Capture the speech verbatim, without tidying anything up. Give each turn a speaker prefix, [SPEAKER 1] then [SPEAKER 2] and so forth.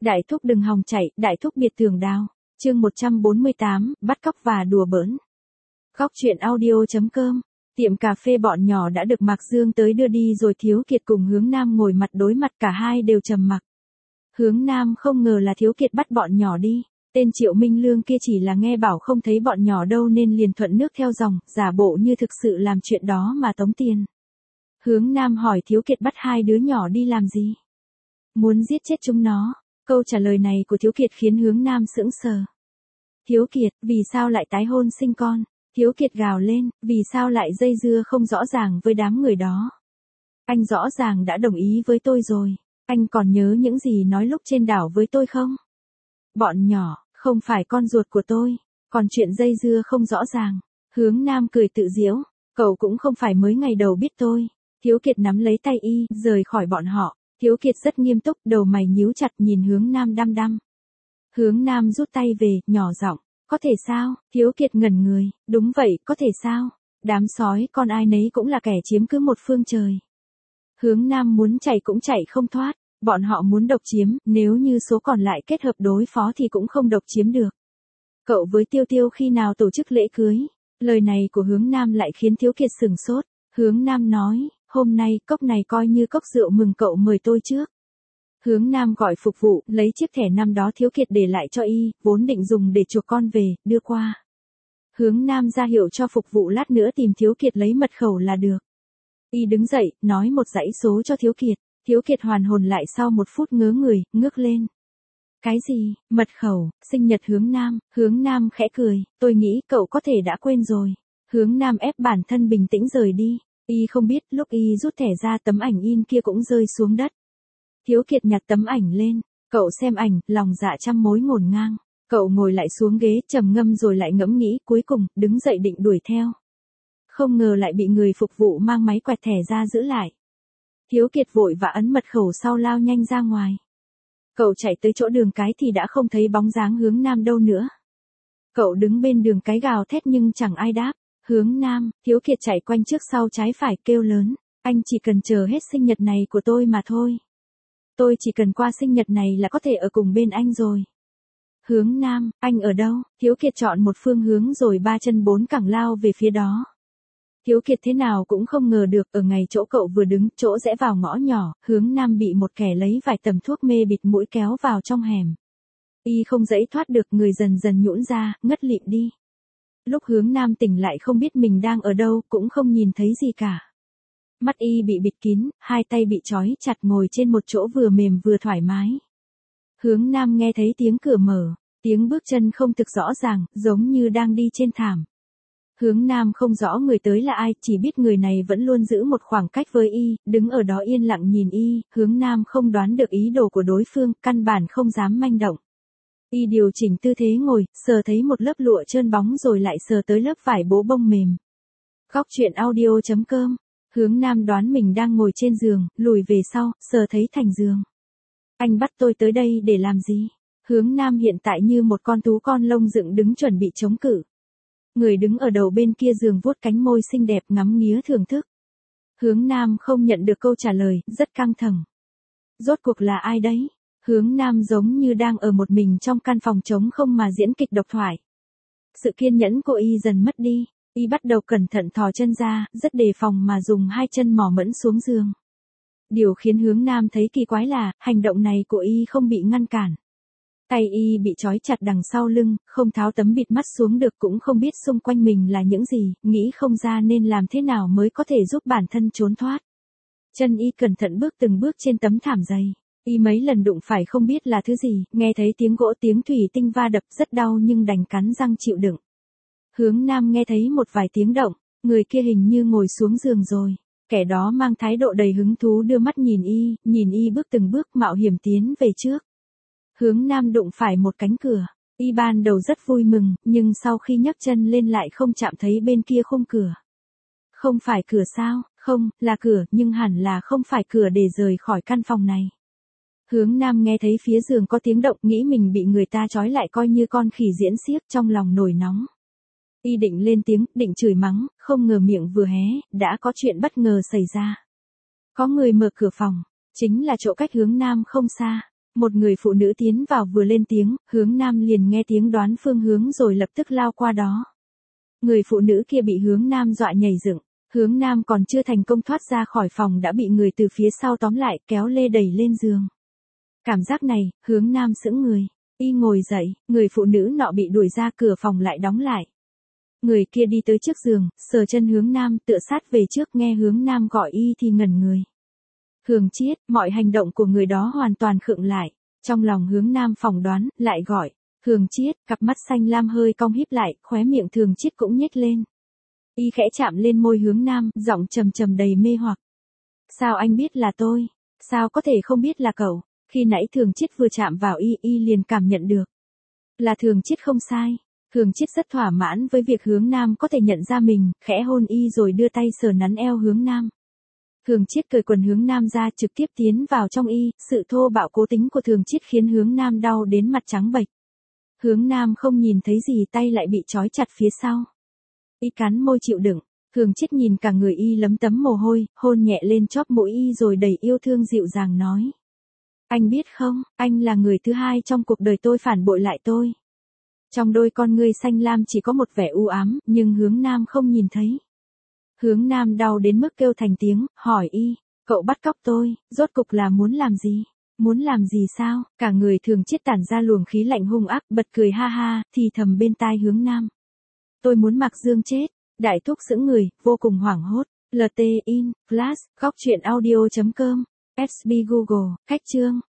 [SPEAKER 1] Đại thúc đừng hòng chạy, đại thúc biệt tường đao. Chương một trăm bốn mươi tám, bắt cóc và đùa bỡn. Góc truyện audio.com. Tiệm cà phê bọn nhỏ đã được Mạc Dương tới đưa đi rồi Thiếu Kiệt cùng Hướng Nam ngồi mặt đối mặt, cả hai đều trầm mặc. Hướng Nam không ngờ là Thiếu Kiệt bắt bọn nhỏ đi. Tên Triệu Minh Lương kia chỉ là nghe bảo không thấy bọn nhỏ đâu nên liền thuận nước theo dòng, giả bộ như thực sự làm chuyện đó mà tống tiền. Hướng Nam hỏi Thiếu Kiệt bắt hai đứa nhỏ đi làm gì? Muốn giết chết chúng nó. Câu trả lời này của Thiếu Kiệt khiến Hướng Nam sững sờ. Thiếu Kiệt, vì sao lại tái hôn sinh con? Thiếu Kiệt gào lên, vì sao lại dây dưa không rõ ràng với đám người đó? Anh rõ ràng đã đồng ý với tôi rồi. Anh còn nhớ những gì nói lúc trên đảo với tôi không? Bọn nhỏ, không phải con ruột của tôi. Còn chuyện dây dưa không rõ ràng. Hướng Nam cười tự giễu. Cậu cũng không phải mới ngày đầu biết tôi. Thiếu Kiệt nắm lấy tay y, rời khỏi bọn họ. Thiếu Kiệt rất nghiêm túc, đầu mày nhíu chặt nhìn Hướng Nam đăm đăm. Hướng Nam rút tay về, nhỏ giọng, có thể sao? Thiếu Kiệt ngẩn người, đúng vậy, có thể sao? Đám sói con ai nấy cũng là kẻ chiếm cứ một phương trời. Hướng Nam muốn chạy cũng chạy không thoát, bọn họ muốn độc chiếm, nếu như số còn lại kết hợp đối phó thì cũng không độc chiếm được. Cậu với Tiêu Tiêu khi nào tổ chức lễ cưới? Lời này của Hướng Nam lại khiến Thiếu Kiệt sửng sốt. Hướng Nam nói, hôm nay cốc này coi như cốc rượu mừng cậu mời tôi trước. Hướng Nam gọi phục vụ, lấy chiếc thẻ năm đó Thiếu Kiệt để lại cho y, vốn định dùng để chuộc con về, đưa qua. Hướng Nam ra hiệu cho phục vụ lát nữa tìm Thiếu Kiệt lấy mật khẩu là được. Y đứng dậy, nói một dãy số cho Thiếu Kiệt. Thiếu Kiệt hoàn hồn lại sau một phút ngớ người, ngước lên. Cái gì, mật khẩu, sinh nhật Hướng Nam? Hướng Nam khẽ cười, tôi nghĩ cậu có thể đã quên rồi. Hướng Nam ép bản thân bình tĩnh rời đi. Y không biết lúc y rút thẻ ra tấm ảnh in kia cũng rơi xuống đất. Thiếu Kiệt nhặt tấm ảnh lên, cậu xem ảnh, lòng dạ trăm mối ngổn ngang. Cậu ngồi lại xuống ghế trầm ngâm rồi lại ngẫm nghĩ, cuối cùng đứng dậy định đuổi theo. Không ngờ lại bị người phục vụ mang máy quẹt thẻ ra giữ lại. Thiếu Kiệt vội và ấn mật khẩu sau lao nhanh ra ngoài. Cậu chạy tới chỗ đường cái thì đã không thấy bóng dáng Hướng Nam đâu nữa. Cậu đứng bên đường cái gào thét nhưng chẳng ai đáp. Hướng Nam, Thiếu Kiệt chạy quanh trước sau trái phải kêu lớn, anh chỉ cần chờ hết sinh nhật này của tôi mà thôi. Tôi chỉ cần qua sinh nhật này là có thể ở cùng bên anh rồi. Hướng Nam, anh ở đâu? Thiếu Kiệt chọn một phương hướng rồi ba chân bốn cẳng lao về phía đó. Thiếu Kiệt thế nào cũng không ngờ được ở ngay chỗ cậu vừa đứng, chỗ rẽ vào ngõ nhỏ, Hướng Nam bị một kẻ lấy vài tầm thuốc mê bịt mũi kéo vào trong hẻm. Y không dãy thoát được, người dần dần nhũn ra, ngất lịm đi. Lúc Hướng Nam tỉnh lại không biết mình đang ở đâu, cũng không nhìn thấy gì cả. Mắt y bị bịt kín, hai tay bị trói chặt ngồi trên một chỗ vừa mềm vừa thoải mái. Hướng Nam nghe thấy tiếng cửa mở, tiếng bước chân không thực rõ ràng, giống như đang đi trên thảm. Hướng Nam không rõ người tới là ai, chỉ biết người này vẫn luôn giữ một khoảng cách với y, đứng ở đó yên lặng nhìn y. Hướng Nam không đoán được ý đồ của đối phương, căn bản không dám manh động. Y điều chỉnh tư thế ngồi, sờ thấy một lớp lụa trơn bóng rồi lại sờ tới lớp vải bố bông mềm. Góc truyện audio.com. Hướng Nam đoán mình đang ngồi trên giường, lùi về sau, sờ thấy thành giường. Anh bắt tôi tới đây để làm gì? Hướng Nam hiện tại như một con thú con lông dựng đứng chuẩn bị chống cự. Người đứng ở đầu bên kia giường vuốt cánh môi xinh đẹp ngắm nghía thưởng thức. Hướng Nam không nhận được câu trả lời, rất căng thẳng. Rốt cuộc là ai đấy? Hướng Nam giống như đang ở một mình trong căn phòng trống không mà diễn kịch độc thoại. Sự kiên nhẫn của y dần mất đi, y bắt đầu cẩn thận thò chân ra, rất đề phòng mà dùng hai chân mò mẫm xuống giường. Điều khiến Hướng Nam thấy kỳ quái là, hành động này của y không bị ngăn cản. Tay y bị trói chặt đằng sau lưng, không tháo tấm bịt mắt xuống được, cũng không biết xung quanh mình là những gì, nghĩ không ra nên làm thế nào mới có thể giúp bản thân trốn thoát. Chân y cẩn thận bước từng bước trên tấm thảm dày. Y mấy lần đụng phải không biết là thứ gì, nghe thấy tiếng gỗ tiếng thủy tinh va đập rất đau nhưng đành cắn răng chịu đựng. Hướng Nam nghe thấy một vài tiếng động, người kia hình như ngồi xuống giường rồi. Kẻ đó mang thái độ đầy hứng thú đưa mắt nhìn y, nhìn y bước từng bước mạo hiểm tiến về trước. Hướng Nam đụng phải một cánh cửa, y ban đầu rất vui mừng, nhưng sau khi nhấc chân lên lại không chạm thấy bên kia khung cửa. Không phải cửa sao? Không, là cửa, nhưng hẳn là không phải cửa để rời khỏi căn phòng này. Hướng Nam nghe thấy phía giường có tiếng động, nghĩ mình bị người ta trói lại coi như con khỉ diễn xiếc, trong lòng nổi nóng. Y định lên tiếng, định chửi mắng, không ngờ miệng vừa hé, đã có chuyện bất ngờ xảy ra. Có người mở cửa phòng, chính là chỗ cách Hướng Nam không xa. Một người phụ nữ tiến vào vừa lên tiếng, Hướng Nam liền nghe tiếng đoán phương hướng rồi lập tức lao qua đó. Người phụ nữ kia bị Hướng Nam dọa nhảy dựng. Hướng Nam còn chưa thành công thoát ra khỏi phòng đã bị người từ phía sau tóm lại kéo lê đẩy lên giường. Cảm giác này, Hướng Nam sững người. Y ngồi dậy, người phụ nữ nọ bị đuổi ra, cửa phòng lại đóng lại. Người kia đi tới trước giường, sờ chân Hướng Nam, tựa sát về trước, nghe Hướng Nam gọi y thì ngẩn người. Hường Chiết, mọi hành động của người đó hoàn toàn khựng lại. Trong lòng Hướng Nam phỏng đoán, lại gọi. Hường Chiết, cặp mắt xanh lam hơi cong híp lại, khóe miệng Thường Chiết cũng nhếch lên. Y khẽ chạm lên môi Hướng Nam, giọng trầm trầm đầy mê hoặc. Sao anh biết là tôi? Sao có thể không biết là cậu? Khi nãy Thường Chiết vừa chạm vào y, y liền cảm nhận được. Là Thường Chiết không sai. Thường Chiết rất thỏa mãn với việc Hướng Nam có thể nhận ra mình, khẽ hôn y rồi đưa tay sờ nắn eo Hướng Nam. Thường Chiết cởi quần Hướng Nam ra, trực tiếp tiến vào trong y, sự thô bạo cố tính của Thường Chiết khiến Hướng Nam đau đến mặt trắng bệch. Hướng Nam không nhìn thấy gì, tay lại bị trói chặt phía sau. Y cắn môi chịu đựng. Thường Chiết nhìn cả người y lấm tấm mồ hôi, hôn nhẹ lên chóp mũi y rồi đầy yêu thương dịu dàng nói. Anh biết không, anh là người thứ hai trong cuộc đời tôi phản bội lại tôi. Trong đôi con ngươi xanh lam chỉ có một vẻ u ám, nhưng Hướng Nam không nhìn thấy. Hướng Nam đau đến mức kêu thành tiếng, hỏi y, cậu bắt cóc tôi, rốt cục là muốn làm gì? Muốn làm gì sao? Cả người Thường Chiết tản ra luồng khí lạnh hung ác, bật cười ha ha, thì thầm bên tai Hướng Nam. Tôi muốn Mạc Dương chết. Đại thúc sững người, vô cùng hoảng hốt. lờ tê in, flash, góc truyện audio chấm com, ét bê Google, khách chương.